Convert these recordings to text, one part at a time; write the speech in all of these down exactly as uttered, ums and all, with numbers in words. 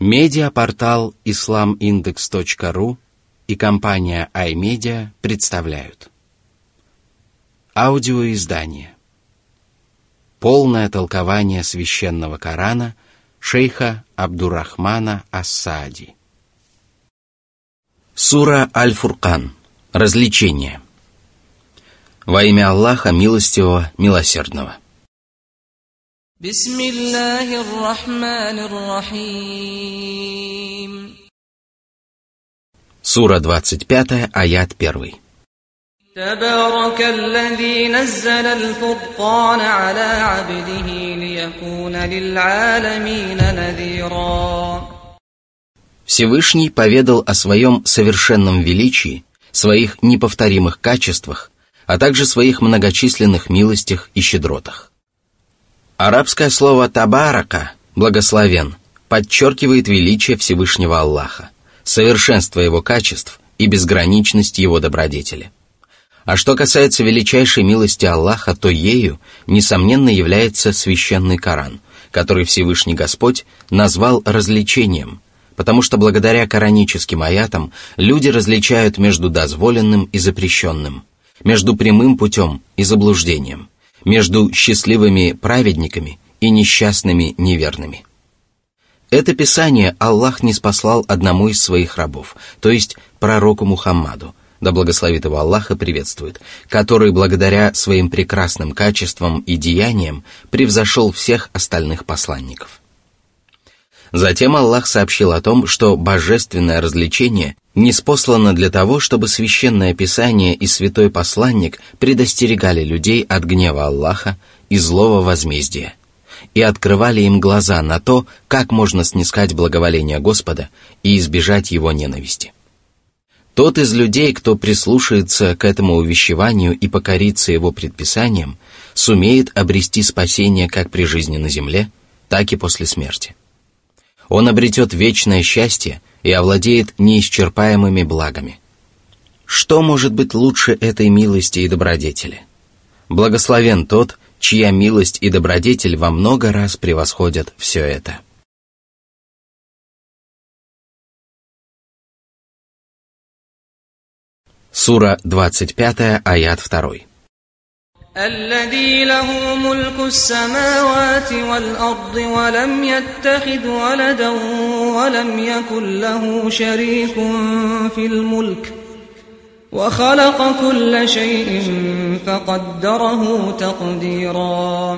Медиапортал ислам индекс точка ру и компания iMedia представляют аудиоиздание «Полное толкование священного Корана» шейха Абдуррахмана ас-Саади. Сура Аль-Фуркан. Развлечение. Во имя Аллаха Милостивого, Милосердного. Бисмиллахир-рахманир-рахим. Сура двадцать пятая, аят первый. Табаракаллази наззала аль-фуркана аля абдихи лиякуна лил'алямина надзира. Всевышний поведал о своем совершенном величии, своих неповторимых качествах, а также своих многочисленных милостях и щедротах. Арабское слово «табарака» — «благословен» подчеркивает величие Всевышнего Аллаха, совершенство Его качеств и безграничность Его добродетели. А что касается величайшей милости Аллаха, то ею, несомненно, является священный Коран, который Всевышний Господь назвал развлечением, потому что благодаря кораническим аятам люди различают между дозволенным и запрещенным, между прямым путем и заблуждением, между счастливыми праведниками и несчастными неверными. Это Писание Аллах ниспослал одному из своих рабов, то есть пророку Мухаммаду, да благословит его Аллах и приветствует, который благодаря своим прекрасным качествам и деяниям превзошел всех остальных посланников. Затем Аллах сообщил о том, что божественное развлечение ниспослано для того, чтобы священное Писание и святой посланник предостерегали людей от гнева Аллаха и злого возмездия, и открывали им глаза на то, как можно снискать благоволение Господа и избежать Его ненависти. Тот из людей, кто прислушается к этому увещеванию и покорится Его предписаниям, сумеет обрести спасение как при жизни на земле, так и после смерти. Он обретет вечное счастье и овладеет неисчерпаемыми благами. Что может быть лучше этой милости и добродетели? Благословен тот, чья милость и добродетель во много раз превосходят все это. Сура двадцать пятая, аят два. الذي له ملك السماوات والأرض ولم يتخذ ولدا ولم يكن له شريك في الملك وخلق كل شيء فقدره تقديرا.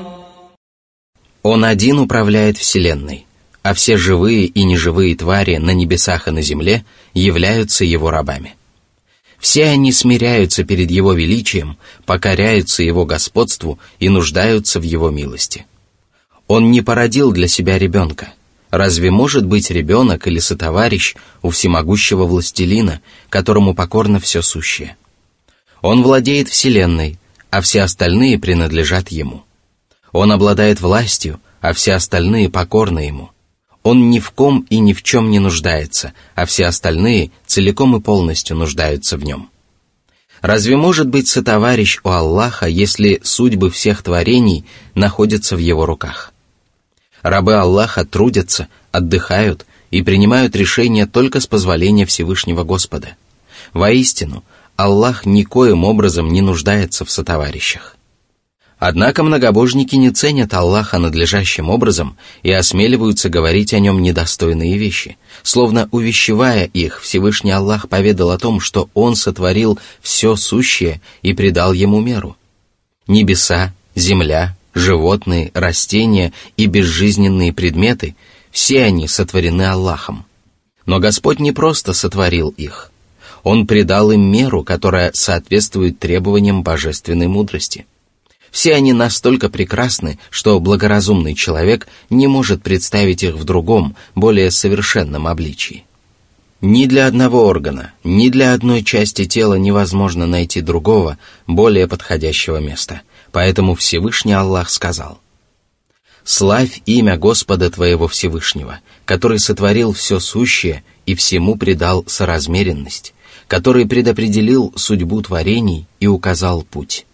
Он один управляет Вселенной, а все живые и неживые твари на небесах и на земле являются Его рабами. Все они смиряются перед Его величием, покоряются Его господству и нуждаются в Его милости. Он не породил для себя ребенка. Разве может быть ребенок или сотоварищ у всемогущего властелина, которому покорно все сущее? Он владеет вселенной, а все остальные принадлежат Ему. Он обладает властью, а все остальные покорны Ему. Он ни в ком и ни в чем не нуждается, а все остальные целиком и полностью нуждаются в Нем. Разве может быть сотоварищ у Аллаха, если судьбы всех творений находятся в Его руках? Рабы Аллаха трудятся, отдыхают и принимают решения только с позволения Всевышнего Господа. Воистину, Аллах никоим образом не нуждается в сотоварищах. Однако многобожники не ценят Аллаха надлежащим образом и осмеливаются говорить о Нем недостойные вещи, словно увещевая их, Всевышний Аллах поведал о том, что Он сотворил все сущее и придал Ему меру. Небеса, земля, животные, растения и безжизненные предметы – все они сотворены Аллахом. Но Господь не просто сотворил их. Он придал им меру, которая соответствует требованиям божественной мудрости. Все они настолько прекрасны, что благоразумный человек не может представить их в другом, более совершенном обличии. Ни для одного органа, ни для одной части тела невозможно найти другого, более подходящего места. Поэтому Всевышний Аллах сказал: «Славь имя Господа твоего Всевышнего, который сотворил все сущее и всему придал соразмеренность, который предопределил судьбу творений и указал путь».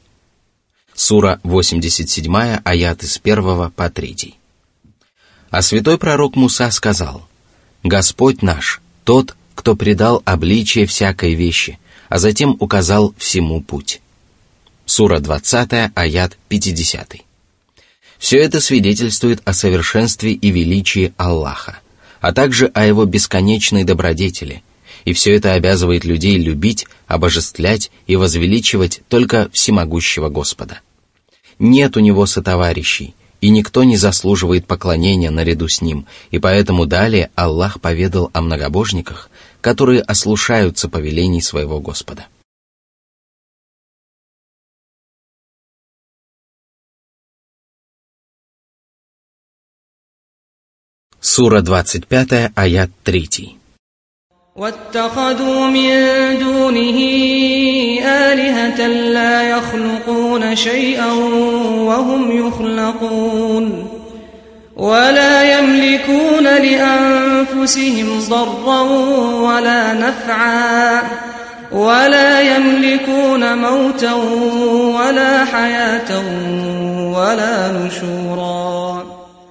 Сура восемьдесят семь, аят с первого по третий. А святой пророк Муса сказал: Господь наш, тот, кто придал обличие всякой вещи, а затем указал всему путь». Сура двадцатая, аят пятидесятый. Все это свидетельствует о совершенстве и величии Аллаха, а также о Его бесконечной добродетели, и все это обязывает людей любить, обожествлять и возвеличивать только всемогущего Господа. Нет у Него сотоварищей, и никто не заслуживает поклонения наряду с Ним, и поэтому далее Аллах поведал о многобожниках, которые ослушаются повелений своего Господа. Сура двадцать пятая, аят третий. واتخذوا من دونه آلهة لا يخلقون شيئا وهم يخلقون ولا يملكون لأنفسهم ضرا ولا نفعا ولا يملكون موتا ولا حياة ولا نشورا.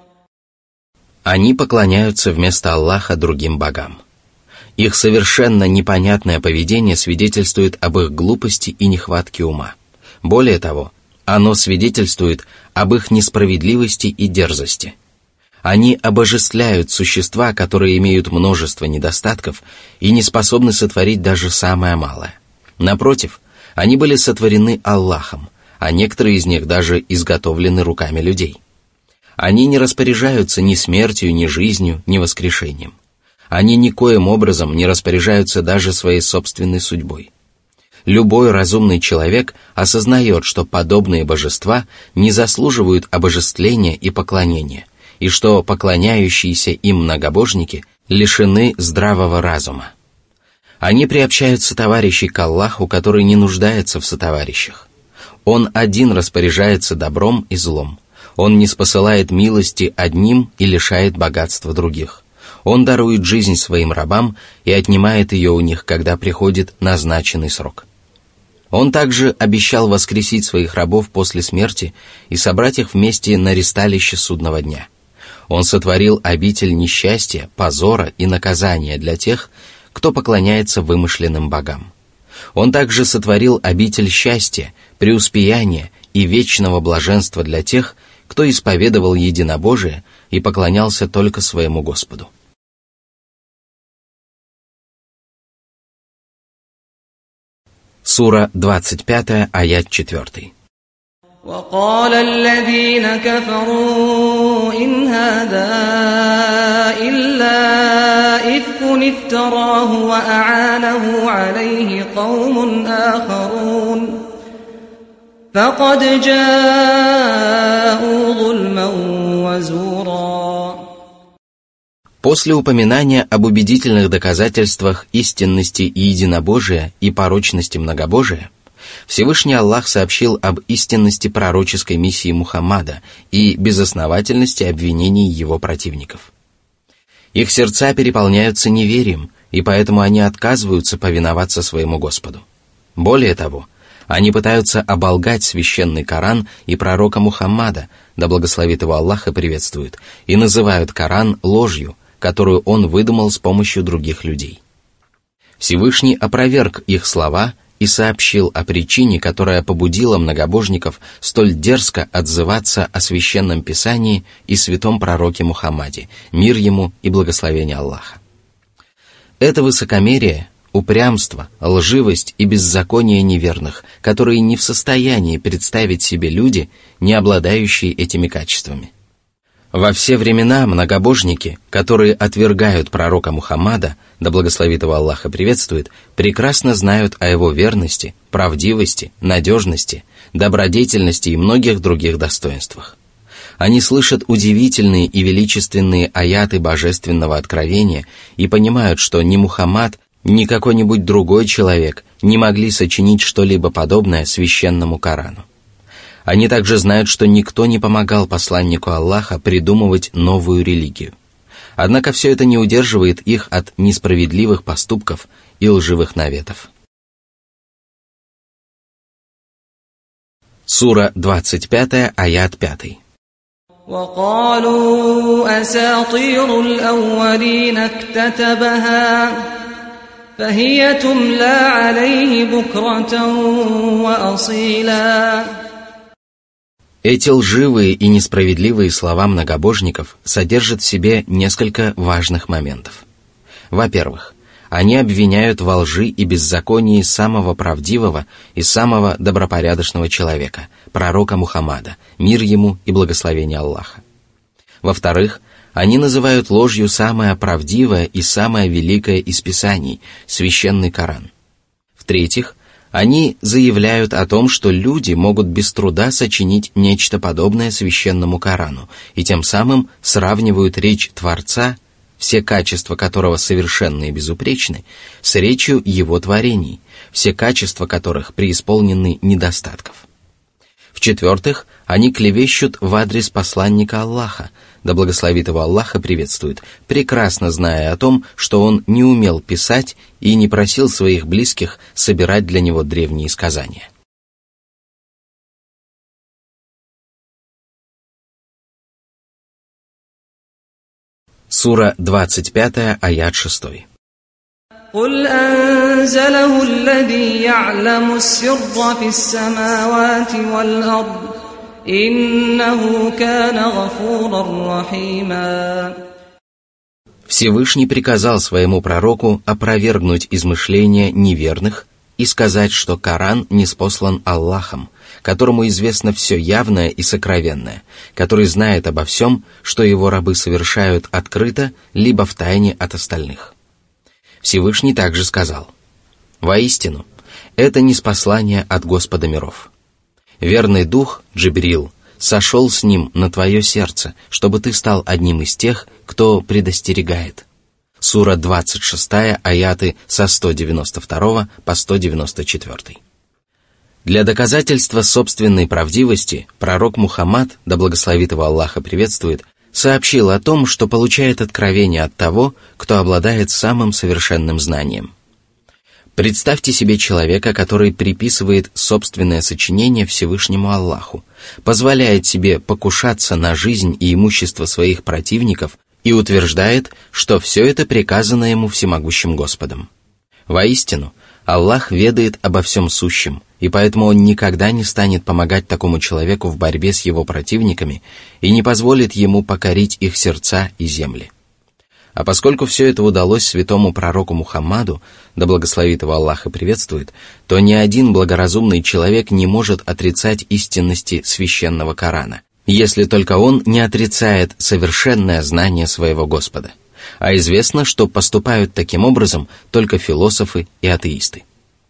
Они поклоняются вместо Аллаха другим богам. Их совершенно непонятное поведение свидетельствует об их глупости и нехватке ума. Более того, оно свидетельствует об их несправедливости и дерзости. Они обожествляют существа, которые имеют множество недостатков и не способны сотворить даже самое малое. Напротив, они были сотворены Аллахом, а некоторые из них даже изготовлены руками людей. Они не распоряжаются ни смертью, ни жизнью, ни воскрешением. Они никоим образом не распоряжаются даже своей собственной судьбой. Любой разумный человек осознает, что подобные божества не заслуживают обожествления и поклонения, и что поклоняющиеся им многобожники лишены здравого разума. Они приобщают сотоварищей к Аллаху, который не нуждается в сотоварищах. Он один распоряжается добром и злом. Он ниспосылает милости одним и лишает богатства других. Он дарует жизнь своим рабам и отнимает ее у них, когда приходит назначенный срок. Он также обещал воскресить своих рабов после смерти и собрать их вместе на ристалище судного дня. Он сотворил обитель несчастья, позора и наказания для тех, кто поклоняется вымышленным богам. Он также сотворил обитель счастья, преуспеяния и вечного блаженства для тех, кто исповедовал единобожие и поклонялся только своему Господу. Сура двадцать пятая, аят четвёртый. وقال الذين كفروا إن هذا إلا إفك افتراه وأعانه عليه قوم آخرون فقد جاءوا ظلما وزورا. После упоминания об убедительных доказательствах истинности и единобожия и порочности многобожия, Всевышний Аллах сообщил об истинности пророческой миссии Мухаммада и безосновательности обвинений его противников. Их сердца переполняются неверием, и поэтому они отказываются повиноваться своему Господу. Более того, они пытаются оболгать священный Коран и пророка Мухаммада, да благословит его Аллах и приветствует, и называют Коран ложью, которую он выдумал с помощью других людей. Всевышний опроверг их слова и сообщил о причине, которая побудила многобожников столь дерзко отзываться о священном Писании и святом пророке Мухаммаде, мир ему и благословение Аллаха. Это высокомерие, упрямство, лживость и беззаконие неверных, которые не в состоянии представить себе люди, не обладающие этими качествами. Во все времена многобожники, которые отвергают пророка Мухаммада, да благословит его Аллах и приветствует, прекрасно знают о его верности, правдивости, надежности, добродетельности и многих других достоинствах. Они слышат удивительные и величественные аяты божественного откровения и понимают, что ни Мухаммад, ни какой-нибудь другой человек не могли сочинить что-либо подобное священному Корану. Они также знают, что никто не помогал посланнику Аллаха придумывать новую религию. Однако все это не удерживает их от несправедливых поступков и лживых наветов. Сура двадцать пятая, аят пятый. وقالوا أساطير الأولين اكتتبها فهي تملى عليه بكرة وأصيلا. Эти лживые и несправедливые слова многобожников содержат в себе несколько важных моментов. Во-первых, они обвиняют во лжи и беззаконии самого правдивого и самого добропорядочного человека, пророка Мухаммада, мир ему и благословение Аллаха. Во-вторых, они называют ложью самое правдивое и самое великое из Писаний, священный Коран. В-третьих, они заявляют о том, что люди могут без труда сочинить нечто подобное священному Корану, и тем самым сравнивают речь Творца, все качества которого совершенны и безупречны, с речью Его творений, все качества которых преисполнены недостатков. В-четвертых, они клевещут в адрес посланника Аллаха, да благословит его Аллах и приветствует, прекрасно зная о том, что он не умел писать и не просил своих близких собирать для него древние сказания. Сура двадцать пять, аят шесть. قل أنزله الذي يعلم السر في السماوات والأرض إنه كان غفورا رحيما. Всевышний приказал своему пророку опровергнуть измышления неверных и сказать, что Коран ниспослан Аллахом, которому известно все явное и сокровенное, который знает обо всем, что его рабы совершают открыто, либо втайне от остальных. Всевышний также сказал: «Воистину, это ниспослание от Господа миров. Верный дух, Джибрил, сошел с ним на твое сердце, чтобы ты стал одним из тех, кто предостерегает». Сура двадцать шесть, аяты со сто девяносто два по сто девяносто четыре. Для доказательства собственной правдивости пророк Мухаммад, да благословит его Аллах и приветствует, сообщил о том, что получает откровение от того, кто обладает самым совершенным знанием. Представьте себе человека, который приписывает собственное сочинение Всевышнему Аллаху, позволяет себе покушаться на жизнь и имущество своих противников и утверждает, что все это приказано ему всемогущим Господом. Воистину, Аллах ведает обо всем сущем, и поэтому Он никогда не станет помогать такому человеку в борьбе с его противниками и не позволит ему покорить их сердца и земли. А поскольку все это удалось святому пророку Мухаммаду, да благословит его Аллах и приветствует, то ни один благоразумный человек не может отрицать истинности священного Корана, если только он не отрицает совершенное знание своего Господа. А известно, что поступают таким образом только философы и атеисты.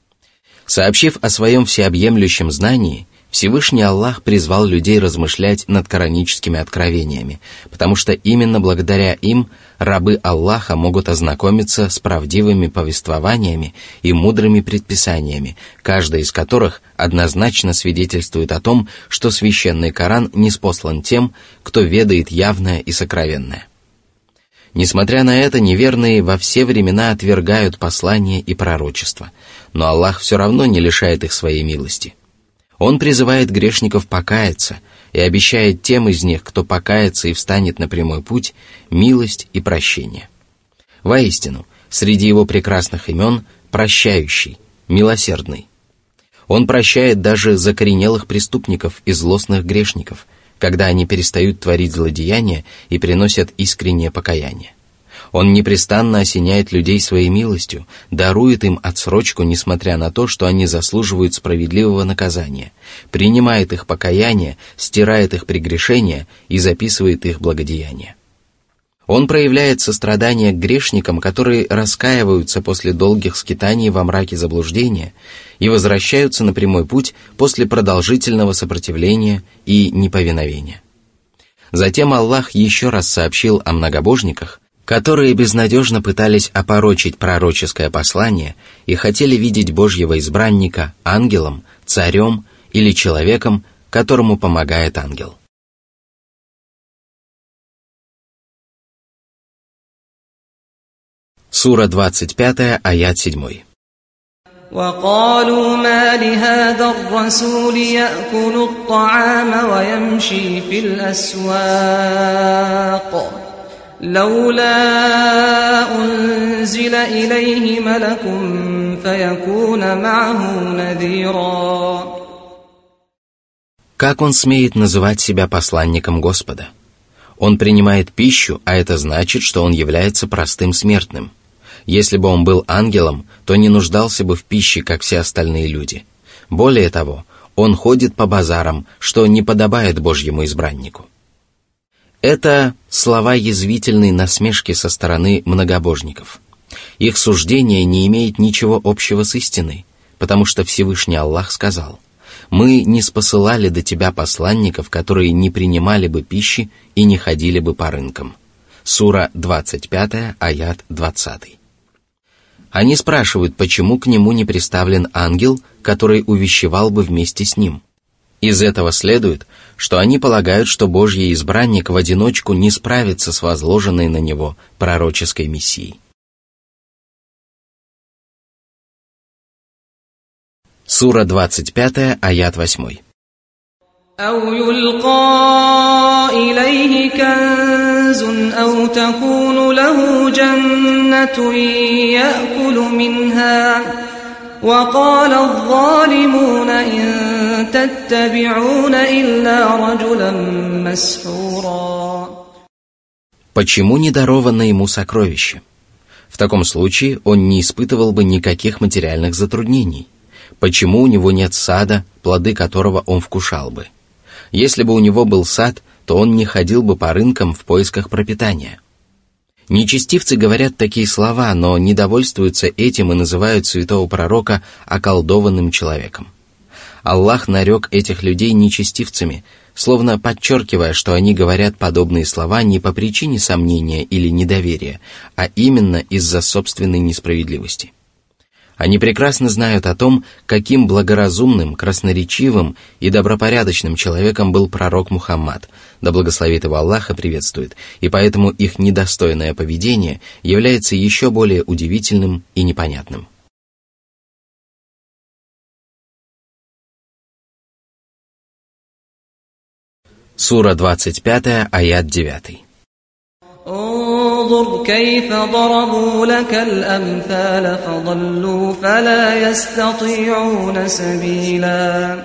Сообщив о своем всеобъемлющем знании, Всевышний Аллах призвал людей размышлять над кораническими откровениями, потому что именно благодаря им рабы Аллаха могут ознакомиться с правдивыми повествованиями и мудрыми предписаниями, каждая из которых однозначно свидетельствует о том, что священный Коран ниспослан тем, кто ведает явное и сокровенное. Несмотря на это, неверные во все времена отвергают послания и пророчества, но Аллах все равно не лишает их своей милости. Он призывает грешников покаяться и обещает тем из них, кто покается и встанет на прямой путь, милость и прощение. Воистину, среди его прекрасных имен прощающий, милосердный. Он прощает даже закоренелых преступников и злостных грешников, когда они перестают творить злодеяния и приносят искреннее покаяние. Он непрестанно осеняет людей своей милостью, дарует им отсрочку, несмотря на то, что они заслуживают справедливого наказания, принимает их покаяние, стирает их прегрешения и записывает их благодеяния. Он проявляет сострадание к грешникам, которые раскаиваются после долгих скитаний во мраке заблуждения и возвращаются на прямой путь после продолжительного сопротивления и неповиновения. Затем Аллах еще раз сообщил о многобожниках, которые безнадежно пытались опорочить пророческое послание и хотели видеть Божьего избранника ангелом, царем или человеком, которому помогает ангел. Сура двадцать пять, аят семь. وقالوا ما لهذا الرسول يأكل الطعام ويمشي في الأسواق لولا أنزل إليه ملك فيكون معه نذيرا. Как он смеет называть себя посланником Господа? Он принимает пищу, а это значит, что он является простым смертным. Если бы он был ангелом, то не нуждался бы в пище, как все остальные люди. Более того, он ходит по базарам, что не подобает Божьему избраннику. Это слова язвительной насмешки со стороны многобожников. Их суждение не имеет ничего общего с истиной, потому что Всевышний Аллах сказал: «Мы не спосылали до тебя посланников, которые не принимали бы пищи и не ходили бы по рынкам». Сура двадцать пять, аят двадцать. Они спрашивают, почему к нему не приставлен ангел, который увещевал бы вместе с ним. Из этого следует, что они полагают, что Божий избранник в одиночку не справится с возложенной на него пророческой миссией. Сура двадцать пять, аят восемь. أو يلقى إليه كنز أو تكون له جنة يأكل منها وقال الظالمون إن تتبعون إلا رجلا مسحورا. Почему не даровано ему сокровище? В таком случае он не испытывал бы никаких материальных затруднений. Почему у него нет сада, плоды которого он вкушал бы? Если бы у него был сад, то он не ходил бы по рынкам в поисках пропитания. Нечестивцы говорят такие слова, но не довольствуются этим и называют святого пророка околдованным человеком. Аллах нарек этих людей нечестивцами, словно подчеркивая, что они говорят подобные слова не по причине сомнения или недоверия, а именно из-за собственной несправедливости. Они прекрасно знают о том, каким благоразумным, красноречивым и добропорядочным человеком был пророк Мухаммад, да благословит его Аллах и приветствует, и поэтому их недостойное поведение является еще более удивительным и непонятным. Сура двадцать пять, аят девять. انظر كيف ضربوا لك الأمثال فضلوا فلا يستطيعون سبيلا.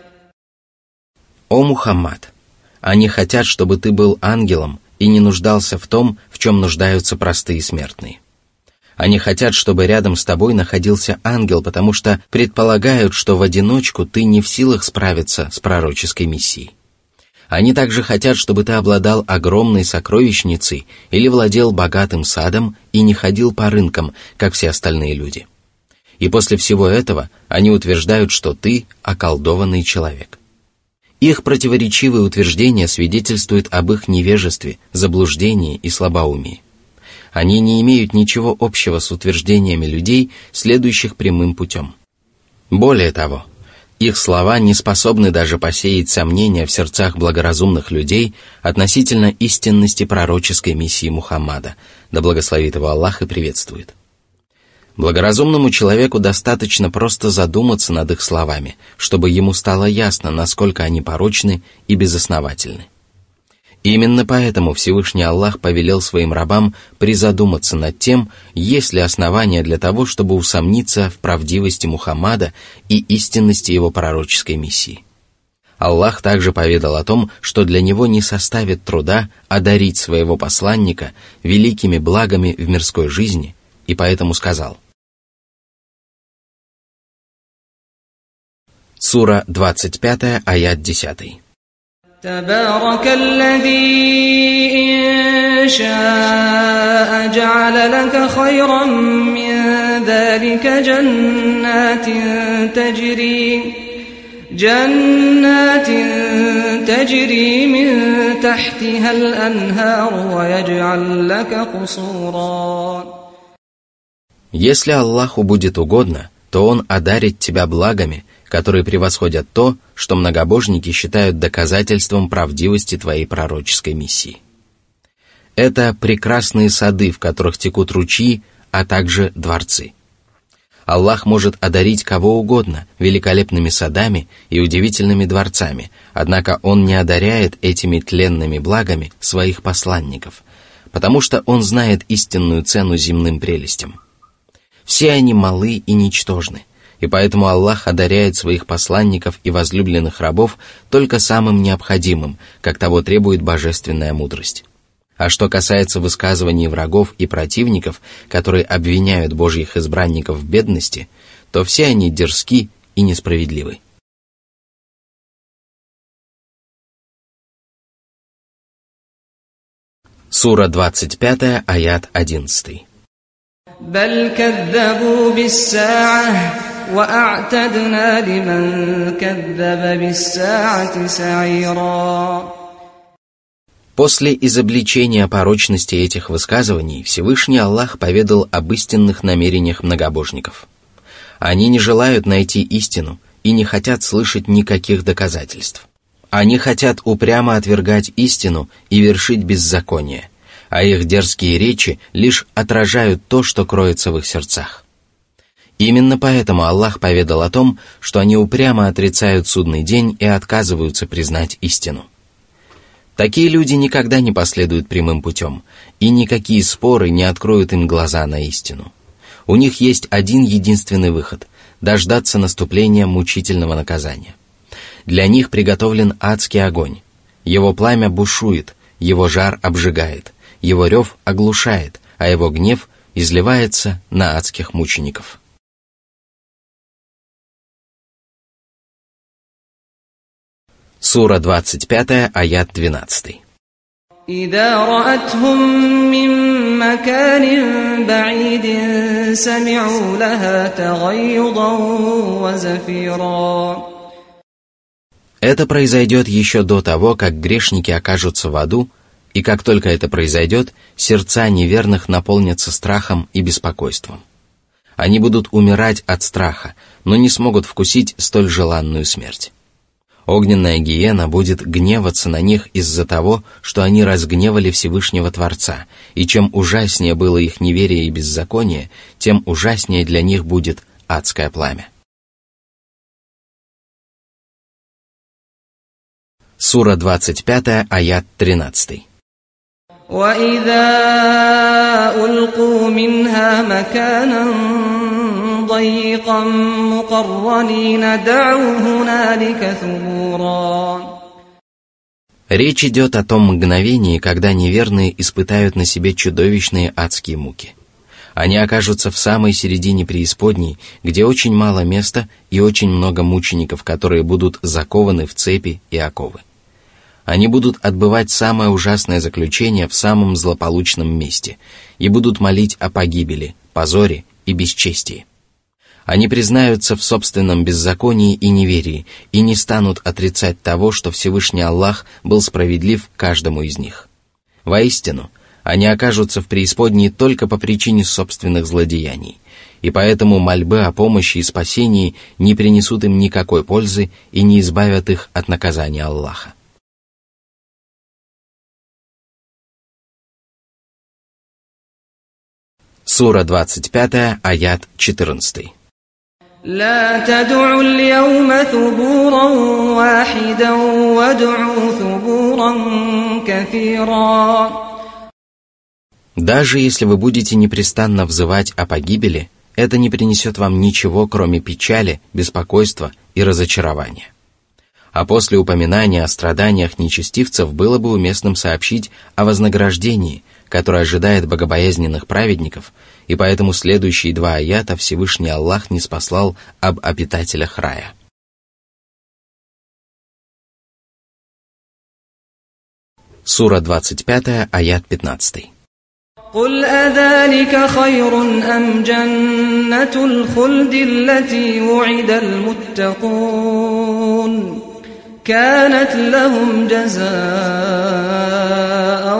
О Мухаммад, они хотят, чтобы ты был ангелом и не нуждался в том, в чем нуждаются простые смертные. Они хотят, чтобы рядом с тобой находился ангел, потому что предполагают, что в одиночку ты не в силах справиться с пророческой миссией. Они также хотят, чтобы ты обладал огромной сокровищницей или владел богатым садом и не ходил по рынкам, как все остальные люди. И после всего этого они утверждают, что ты околдованный человек. Их противоречивые утверждения свидетельствуют об их невежестве, заблуждении и слабоумии. Они не имеют ничего общего с утверждениями людей, следующих прямым путем. Более того, их слова не способны даже посеять сомнения в сердцах благоразумных людей относительно истинности пророческой миссии Мухаммада, да благословит его Аллах и приветствует. Благоразумному человеку достаточно просто задуматься над их словами, чтобы ему стало ясно, насколько они порочны и безосновательны. Именно поэтому Всевышний Аллах повелел своим рабам призадуматься над тем, есть ли основания для того, чтобы усомниться в правдивости Мухаммада и истинности его пророческой миссии. Аллах также поведал о том, что для него не составит труда одарить своего посланника великими благами в мирской жизни, и поэтому сказал. Сура двадцать пять, аят десять. تبارك الذي إن شاء جعل لك خيرا من ذلك جنات تجري جنات تجري من تحتها الأنهار ويجعل لك قصورا. Если Аллаху будет угодно, то Он одарит тебя благами, которые превосходят то, что многобожники считают доказательством правдивости твоей пророческой миссии. Это прекрасные сады, в которых текут ручьи, а также дворцы. Аллах может одарить кого угодно великолепными садами и удивительными дворцами, однако Он не одаряет этими тленными благами своих посланников, потому что Он знает истинную цену земным прелестям. Все они малы и ничтожны, и поэтому Аллах одаряет своих посланников и возлюбленных рабов только самым необходимым, как того требует божественная мудрость. А что касается высказываний врагов и противников, которые обвиняют Божьих избранников в бедности, то все они дерзки и несправедливы. Сура двадцать пять, аят одиннадцать. بل كذبوا بالساعة وأعتدنا لمن كذب بالساعة سعيرا. После изобличения порочности этих высказываний Всевышний Аллах поведал об истинных намерениях многобожников. Они не желают найти истину и не хотят слышать никаких доказательств. Они хотят упрямо отвергать истину и вершить беззаконие, а их дерзкие речи лишь отражают то, что кроется в их сердцах. Именно поэтому Аллах поведал о том, что они упрямо отрицают судный день и отказываются признать истину. Такие люди никогда не последуют прямым путем, и никакие споры не откроют им глаза на истину. У них есть один единственный выход – дождаться наступления мучительного наказания. Для них приготовлен адский огонь. Его пламя бушует, его жар обжигает, его рев оглушает, а его гнев изливается на адских мучеников. Сура двадцать пять, аят двенадцать. إذا رأتهم من مكان بعيد سمعوا لها تغيظا وزفيرا. Это произойдет еще до того, как грешники окажутся в аду, и как только это произойдет, сердца неверных наполнятся страхом и беспокойством. Они будут умирать от страха, но не смогут вкусить столь желанную смерть. Огненная гиена будет гневаться на них из-за того, что они разгневали Всевышнего Творца, и чем ужаснее было их неверие и беззаконие, тем ужаснее для них будет адское пламя. Сура двадцать пять, аят тринадцать. وَإِذَا أُلْقُوا مِنْهَا مَكَانًا ضَيِّقًا مُقَرَّنِينَ دَعَوْا هُنَالِكَ ثُبُورًا. Речь идет о том мгновении, когда неверные испытают на себе чудовищные адские муки. Они окажутся в самой середине преисподней, где очень мало места и очень много мучеников, которые будут закованы в цепи и оковы. Они будут отбывать самое ужасное заключение в самом злополучном месте и будут молить о погибели, позоре и бесчестии. Они признаются в собственном беззаконии и неверии и не станут отрицать того, что Всевышний Аллах был справедлив к каждому из них. Воистину, они окажутся в преисподней только по причине собственных злодеяний, и поэтому мольбы о помощи и спасении не принесут им никакой пользы и не избавят их от наказания Аллаха. Сура двадцать пять, аят четырнадцать. لا تدعوا اليوم ثبورا واحدا وادعوا ثبورا كثيرا. Даже если вы будете непрестанно взывать о погибели, это не принесет вам ничего, кроме печали, беспокойства и разочарования. А после упоминания о страданиях нечестивцев было бы уместным сообщить о вознаграждении, которое ожидает богобоязненных праведников, и поэтому следующие два аята Всевышний Аллах не спаслал об обитателях рая. Сура двадцать пять, аят пятнадцать. قل أذلك خير أم جنة الخلد التي وعد المتقون كانت لهم جزاء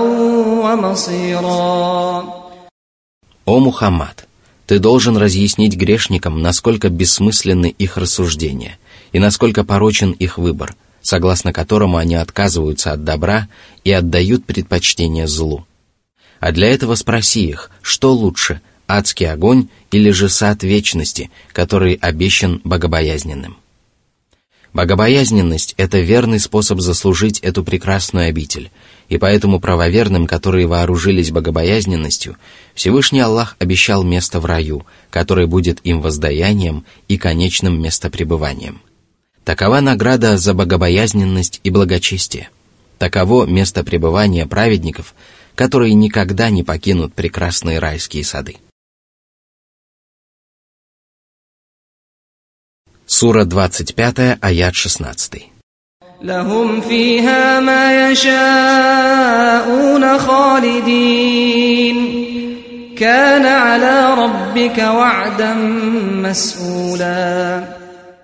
ومصيرا. О Мухаммад, ты должен разъяснить грешникам, насколько бессмысленны их рассуждения и насколько порочен их выбор, согласно которому они отказываются от добра и отдают предпочтение злу. А для этого спроси их, что лучше, адский огонь или же сад вечности, который обещан богобоязненным. Богобоязненность – это верный способ заслужить эту прекрасную обитель, и поэтому правоверным, которые вооружились богобоязненностью, Всевышний Аллах обещал место в раю, которое будет им воздаянием и конечным местопребыванием. Такова награда за богобоязненность и благочестие. Таково место пребывания праведников, которые никогда не покинут прекрасные райские сады. Сура двадцать пять, аят шестнадцать. لهم فيها ما يشاءون خالدين كان على ربك وعدا مسئولا.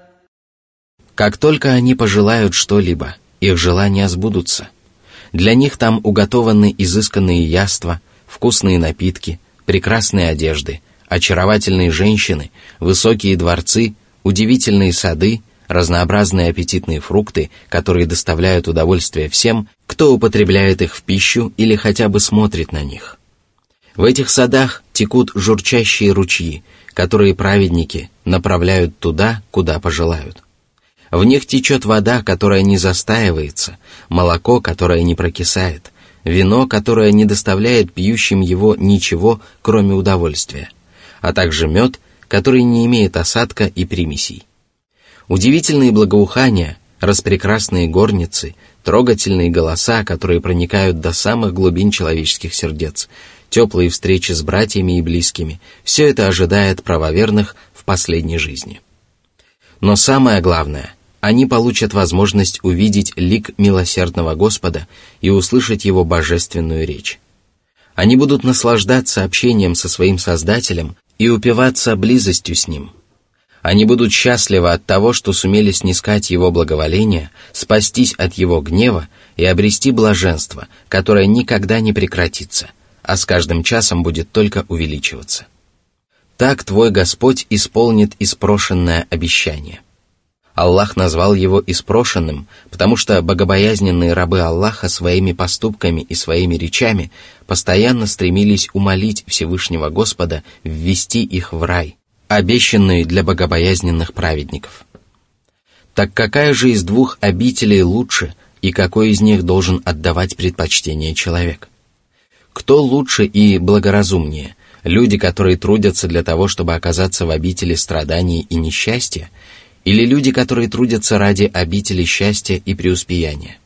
Как только они пожелают что-либо, их желания сбудутся. Для них там уготованы изысканные яства, вкусные напитки, прекрасные одежды, очаровательные женщины, высокие дворцы, удивительные сады, разнообразные аппетитные фрукты, которые доставляют удовольствие всем, кто употребляет их в пищу или хотя бы смотрит на них. В этих садах текут журчащие ручьи, которые праведники направляют туда, куда пожелают. В них течет вода, которая не застаивается, молоко, которое не прокисает, вино, которое не доставляет пьющим его ничего, кроме удовольствия, а также мед, который не имеет осадка и примесей. Удивительные благоухания, распрекрасные горницы, трогательные голоса, которые проникают до самых глубин человеческих сердец, теплые встречи с братьями и близкими – все это ожидает правоверных в последней жизни. Но самое главное – они получат возможность увидеть лик милосердного Господа и услышать Его божественную речь. Они будут наслаждаться общением со своим Создателем и упиваться близостью с Ним. Они будут счастливы от того, что сумели снискать Его благоволение, спастись от Его гнева и обрести блаженство, которое никогда не прекратится, а с каждым часом будет только увеличиваться. Так твой Господь исполнит испрошенное обещание. Аллах назвал его испрошенным, потому что богобоязненные рабы Аллаха своими поступками и своими речами постоянно стремились умолить Всевышнего Господа ввести их в рай, обещанный для богобоязненных праведников. Так какая же из двух обителей лучше, и какой из них должен отдавать предпочтение человек? Кто лучше и благоразумнее, люди, которые трудятся для того, чтобы оказаться в обители страданий и несчастья, или люди, которые трудятся ради обители счастья и преуспеяния?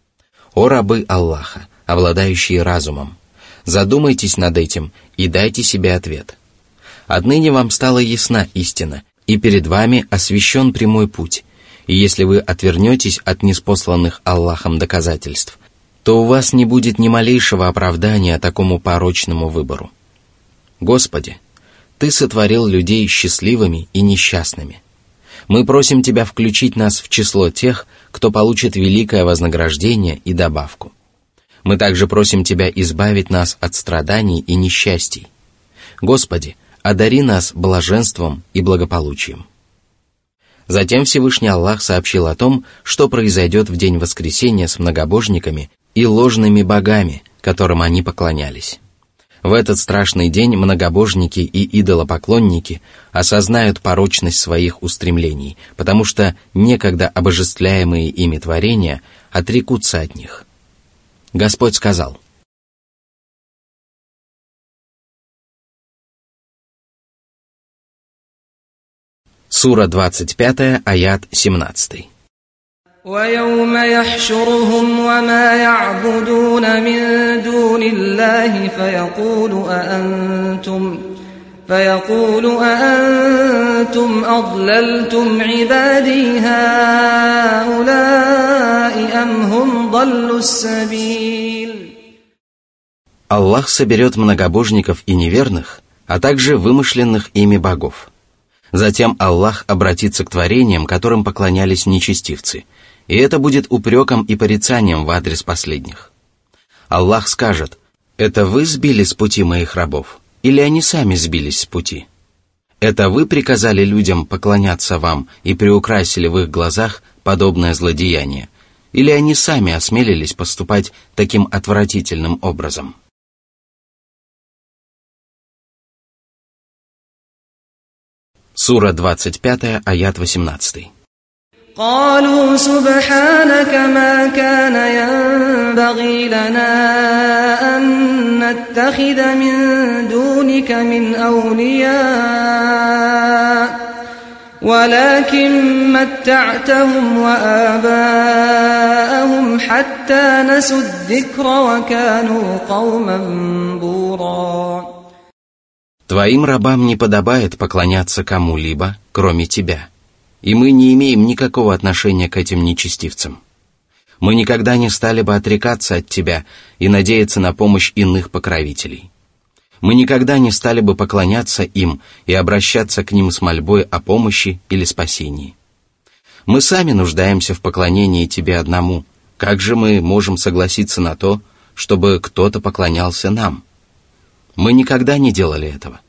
О рабы Аллаха, обладающие разумом, задумайтесь над этим и дайте себе ответ. Отныне вам стала ясна истина, и перед вами освящен прямой путь, и если вы отвернетесь от ниспосланных Аллахом доказательств, то у вас не будет ни малейшего оправдания такому порочному выбору. Господи, Ты сотворил людей счастливыми и несчастными. Мы просим Тебя включить нас в число тех, кто получит великое вознаграждение и добавку. Мы также просим Тебя избавить нас от страданий и несчастий. Господи, одари нас блаженством и благополучием. Затем Всевышний Аллах сообщил о том, что произойдет в день воскресения с многобожниками и ложными богами, которым они поклонялись. В этот страшный день многобожники и идолопоклонники осознают порочность своих устремлений, потому что некогда обожествляемые ими творения отрекутся от них. Господь сказал: Сура двадцать пять, аят семнадцать. وَيَوْمَ يَحْشُرُهُمْ وَمَا يَعْبُدُونَ مِن دُونِ اللَّهِ فَيَقُولُ أَأَنْتُمْ فَيَقُولُ أَأَنْتُمْ أَضْلَلْتُمْ عِبَادِي هَؤُلَاءِ أَمْ هُمْ ضَلُّوا السَّبِيلَ. Аллах соберет многобожников и неверных, а также вымышленных ими богов. Затем Аллах обратится к творениям, которым поклонялись нечестивцы, и это будет упреком и порицанием в адрес последних. Аллах скажет: «Это вы сбили с пути моих рабов, или они сами сбились с пути? Это вы приказали людям поклоняться вам и приукрасили в их глазах подобное злодеяние, или они сами осмелились поступать таким отвратительным образом?» Сура двадцать пять, аят восемнадцать. قالوا سبحانك ما كان ينبغي لنا أن نتخذ من دونك من أولياء ولكن متعتهم وآباءهم حتى نسوا الذكر وكانوا قوما بورا. Твоим рабам не подобает поклоняться кому-либо, кроме тебя. И мы не имеем никакого отношения к этим нечестивцам. Мы никогда не стали бы отрекаться от тебя и надеяться на помощь иных покровителей. Мы никогда не стали бы поклоняться им и обращаться к ним с мольбой о помощи или спасении. Мы сами нуждаемся в поклонении тебе одному. Как же мы можем согласиться на то, чтобы кто-то поклонялся нам? Мы никогда не делали этого.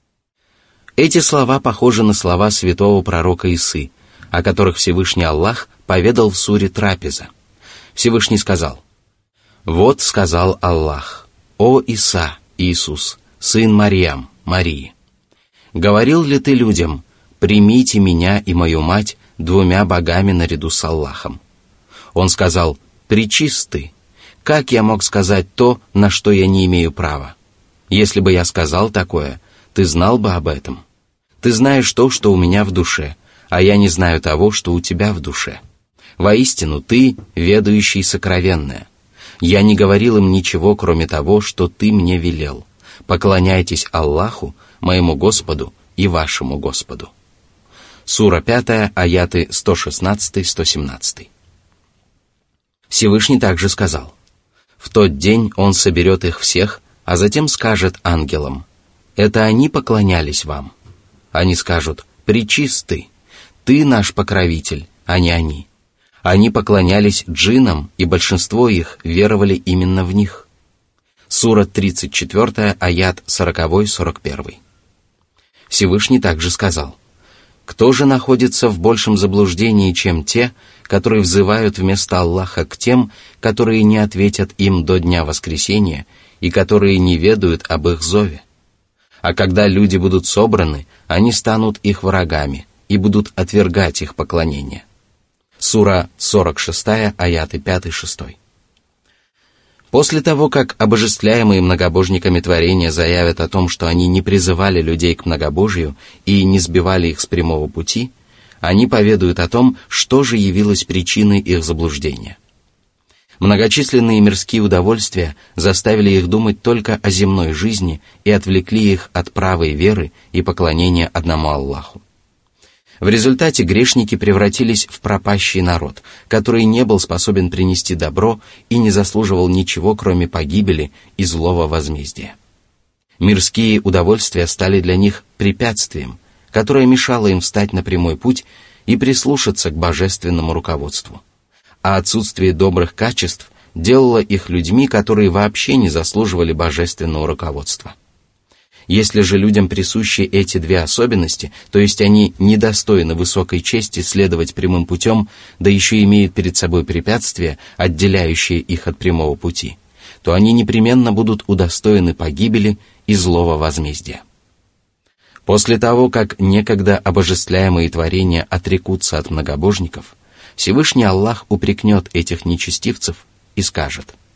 Эти слова похожи на слова святого пророка Исы, о которых Всевышний Аллах поведал в суре Трапеза. Всевышний сказал: «Вот сказал Аллах: О Иса, Иисус, сын Марьям, Марии, говорил ли ты людям: примите меня и мою мать двумя богами наряду с Аллахом? Он сказал: пречист ты. Как я мог сказать то, на что я не имею права? Если бы я сказал такое, ты знал бы об этом. Ты знаешь то, что у меня в душе, а я не знаю того, что у тебя в душе. Воистину, ты, ведающий сокровенное. Я не говорил им ничего, кроме того, что ты мне велел. Поклоняйтесь Аллаху, моему Господу и вашему Господу». Сура пять, аяты сто шестнадцать - сто семнадцать. Всевышний также сказал: «В тот день Он соберет их всех, а затем скажет ангелам: это они поклонялись вам». Они скажут: «Пречист ты, ты наш покровитель, а не они». Они поклонялись джиннам, и большинство их веровали именно в них. Сура тридцать четыре, аят сорок - сорок один. Всевышний также сказал: «Кто же находится в большем заблуждении, чем те, которые взывают вместо Аллаха к тем, которые не ответят им до дня воскресения и которые не ведают об их зове? А когда люди будут собраны, они станут их врагами и будут отвергать их поклонение». Сура сорок шесть, аяты пять - шесть. После того, как обожествляемые многобожниками творения заявят о том, что они не призывали людей к многобожию и не сбивали их с прямого пути, они поведают о том, что же явилось причиной их заблуждения. Многочисленные мирские удовольствия заставили их думать только о земной жизни и отвлекли их от правой веры и поклонения одному Аллаху. В результате грешники превратились в пропащий народ, который не был способен принести добро и не заслуживал ничего, кроме погибели и злого возмездия. Мирские удовольствия стали для них препятствием, которое мешало им встать на прямой путь и прислушаться к божественному руководству. А отсутствие добрых качеств делало их людьми, которые вообще не заслуживали божественного руководства. Если же людям присущи эти две особенности, то есть они недостойны высокой чести следовать прямым путем, да еще имеют перед собой препятствия, отделяющие их от прямого пути, то они непременно будут удостоены погибели и злого возмездия. После того, как некогда обожествляемые творения отрекутся от многобожников, Всевышний Аллах упрекнет этих нечестивцев и скажет: